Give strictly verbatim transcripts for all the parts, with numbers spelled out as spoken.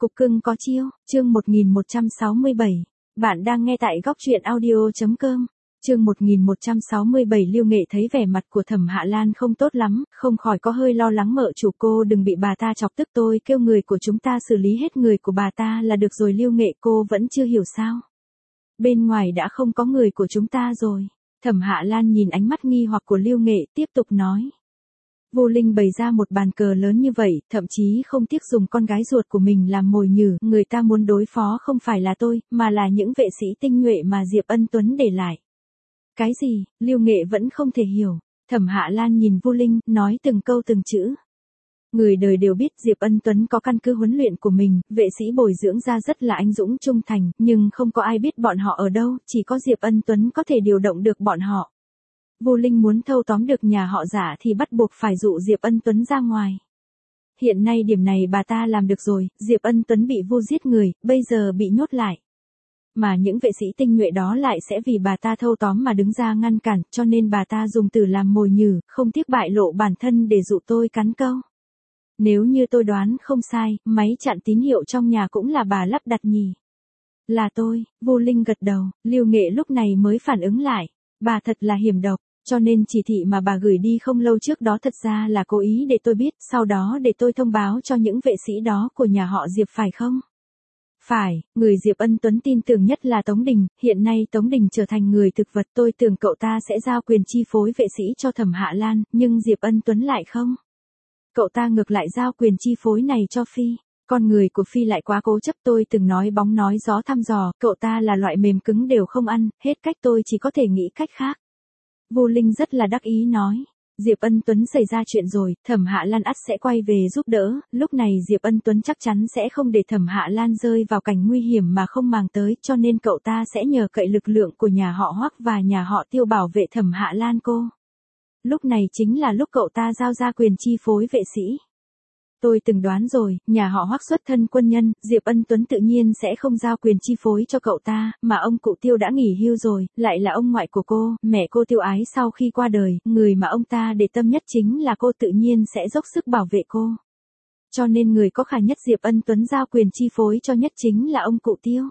Cục cưng có chiêu, chương một nghìn một trăm sáu mươi bảy. Bạn đang nghe tại góc truyện audio.com. Chương một nghìn một trăm sáu mươi bảy. Lưu Nghệ thấy vẻ mặt của Thẩm Hạ Lan không tốt lắm, không khỏi có hơi lo lắng. Mợ chủ, cô đừng bị bà ta chọc tức, tôi kêu người của chúng ta xử lý hết người của bà ta là được rồi. Lưu Nghệ, cô vẫn chưa hiểu sao? Bên ngoài đã không có người của chúng ta rồi. Thẩm Hạ Lan nhìn ánh mắt nghi hoặc của Lưu Nghệ, tiếp tục nói. Vô Linh bày ra một bàn cờ lớn như vậy, thậm chí không tiếc dùng con gái ruột của mình làm mồi nhử. Người ta muốn đối phó không phải là tôi, mà là những vệ sĩ tinh nhuệ mà Diệp Ân Tuấn để lại. Cái gì? Lưu Nghệ vẫn không thể hiểu. Thẩm Hạ Lan nhìn Vô Linh, nói từng câu từng chữ. Người đời đều biết Diệp Ân Tuấn có căn cứ huấn luyện của mình, vệ sĩ bồi dưỡng ra rất là anh dũng trung thành, nhưng không có ai biết bọn họ ở đâu, chỉ có Diệp Ân Tuấn có thể điều động được bọn họ. Vô Linh muốn thâu tóm được nhà họ Giả thì bắt buộc phải dụ Diệp Ân Tuấn ra ngoài. Hiện nay điểm này bà ta làm được rồi, Diệp Ân Tuấn bị Vu giết người, bây giờ bị nhốt lại. Mà những vệ sĩ tinh nhuệ đó lại sẽ vì bà ta thâu tóm mà đứng ra ngăn cản, cho nên bà ta dùng từ làm mồi nhử, không tiếc bại lộ bản thân để dụ tôi cắn câu. Nếu như tôi đoán không sai, máy chặn tín hiệu trong nhà cũng là bà lắp đặt nhỉ? Là tôi. Vô Linh gật đầu. Lưu Nghệ lúc này mới phản ứng lại. Bà thật là hiểm độc. Cho nên chỉ thị mà bà gửi đi không lâu trước đó thật ra là cố ý để tôi biết, sau đó để tôi thông báo cho những vệ sĩ đó của nhà họ Diệp phải không? Phải, người Diệp Ân Tuấn tin tưởng nhất là Tống Đình, hiện nay Tống Đình trở thành người thực vật, tôi tưởng cậu ta sẽ giao quyền chi phối vệ sĩ cho Thẩm Hạ Lan, nhưng Diệp Ân Tuấn lại không. Cậu ta ngược lại giao quyền chi phối này cho Phi. Con người của Phi lại quá cố chấp, tôi từng nói bóng nói gió thăm dò, cậu ta là loại mềm cứng đều không ăn, hết cách tôi chỉ có thể nghĩ cách khác. Vô Linh rất là đắc ý nói. Diệp Ân Tuấn xảy ra chuyện rồi, Thẩm Hạ Lan ắt sẽ quay về giúp đỡ, lúc này Diệp Ân Tuấn chắc chắn sẽ không để Thẩm Hạ Lan rơi vào cảnh nguy hiểm mà không màng tới, cho nên cậu ta sẽ nhờ cậy lực lượng của nhà họ Hoắc và nhà họ Tiêu bảo vệ Thẩm Hạ Lan cô. Lúc này chính là lúc cậu ta giao ra quyền chi phối vệ sĩ. Tôi từng đoán rồi, nhà họ Hoắc xuất thân quân nhân, Diệp Ân Tuấn tự nhiên sẽ không giao quyền chi phối cho cậu ta, mà ông cụ Tiêu đã nghỉ hưu rồi, lại là ông ngoại của cô, mẹ cô Tiêu Ái sau khi qua đời, người mà ông ta để tâm nhất chính là cô, tự nhiên sẽ dốc sức bảo vệ cô. Cho nên người có khả nhất Diệp Ân Tuấn giao quyền chi phối cho nhất chính là ông cụ Tiêu.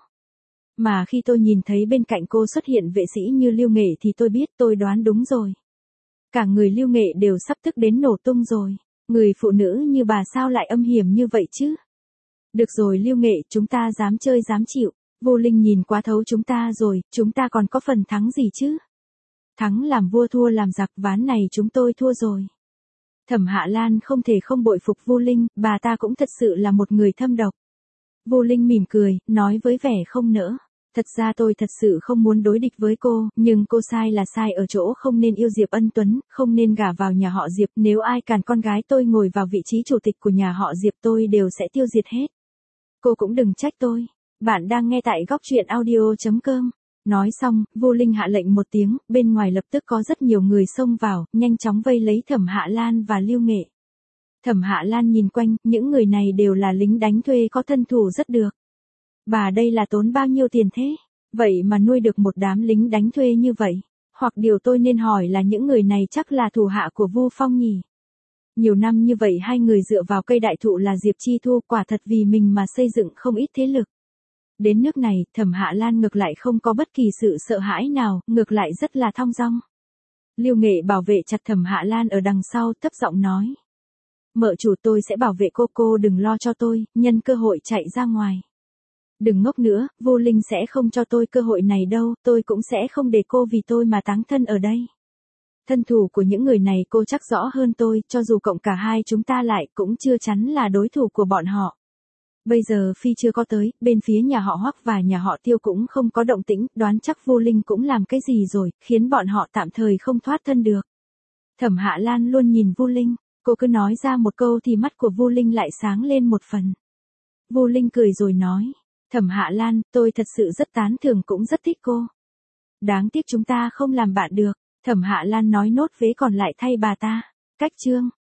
Mà khi tôi nhìn thấy bên cạnh cô xuất hiện vệ sĩ như Lưu Nghệ thì tôi biết tôi đoán đúng rồi. Cả người Lưu Nghệ đều sắp tức đến nổ tung rồi. Người phụ nữ như bà sao lại âm hiểm như vậy chứ? Được rồi Lưu Nghệ, chúng ta dám chơi dám chịu. Vô Linh nhìn quá thấu chúng ta rồi, chúng ta còn có phần thắng gì chứ? Thắng làm vua thua làm giặc, ván này chúng tôi thua rồi. Thẩm Hạ Lan không thể không bội phục Vô Linh, bà ta cũng thật sự là một người thâm độc. Vô Linh mỉm cười, nói với vẻ không nỡ. Thật ra tôi thật sự không muốn đối địch với cô, nhưng cô sai là sai ở chỗ không nên yêu Diệp Ân Tuấn, không nên gả vào nhà họ Diệp, nếu ai cản con gái tôi ngồi vào vị trí chủ tịch của nhà họ Diệp tôi đều sẽ tiêu diệt hết. Cô cũng đừng trách tôi. Bạn đang nghe tại góc truyện audio.com. Nói xong, Vô Linh hạ lệnh một tiếng, bên ngoài lập tức có rất nhiều người xông vào, nhanh chóng vây lấy Thẩm Hạ Lan và Lưu Nghệ. Thẩm Hạ Lan nhìn quanh, những người này đều là lính đánh thuê có thân thủ rất được. Bà đây là tốn bao nhiêu tiền thế? Vậy mà nuôi được một đám lính đánh thuê như vậy? Hoặc điều tôi nên hỏi là những người này chắc là thủ hạ của Vu Phong nhỉ? Nhiều năm như vậy hai người dựa vào cây đại thụ là Diệp Chi Thu, quả thật vì mình mà xây dựng không ít thế lực. Đến nước này, Thẩm Hạ Lan ngược lại không có bất kỳ sự sợ hãi nào, ngược lại rất là thong dong. Lưu Nghệ bảo vệ chặt Thẩm Hạ Lan ở đằng sau, thấp giọng nói. Mợ chủ, tôi sẽ bảo vệ cô, cô đừng lo cho tôi, nhân cơ hội chạy ra ngoài. Đừng ngốc nữa, Vô Linh sẽ không cho tôi cơ hội này đâu, tôi cũng sẽ không để cô vì tôi mà táng thân ở đây. Thân thủ của những người này cô chắc rõ hơn tôi, cho dù cộng cả hai chúng ta lại cũng chưa chắn là đối thủ của bọn họ. Bây giờ Phi chưa có tới, bên phía nhà họ Hoắc và nhà họ Tiêu cũng không có động tĩnh, đoán chắc Vô Linh cũng làm cái gì rồi, khiến bọn họ tạm thời không thoát thân được. Thẩm Hạ Lan luôn nhìn Vô Linh, cô cứ nói ra một câu thì mắt của Vô Linh lại sáng lên một phần. Vô Linh cười rồi nói. Thẩm Hạ Lan, tôi thật sự rất tán thưởng cũng rất thích cô. Đáng tiếc chúng ta không làm bạn được. Thẩm Hạ Lan nói nốt vế còn lại thay bà ta. Cách chương.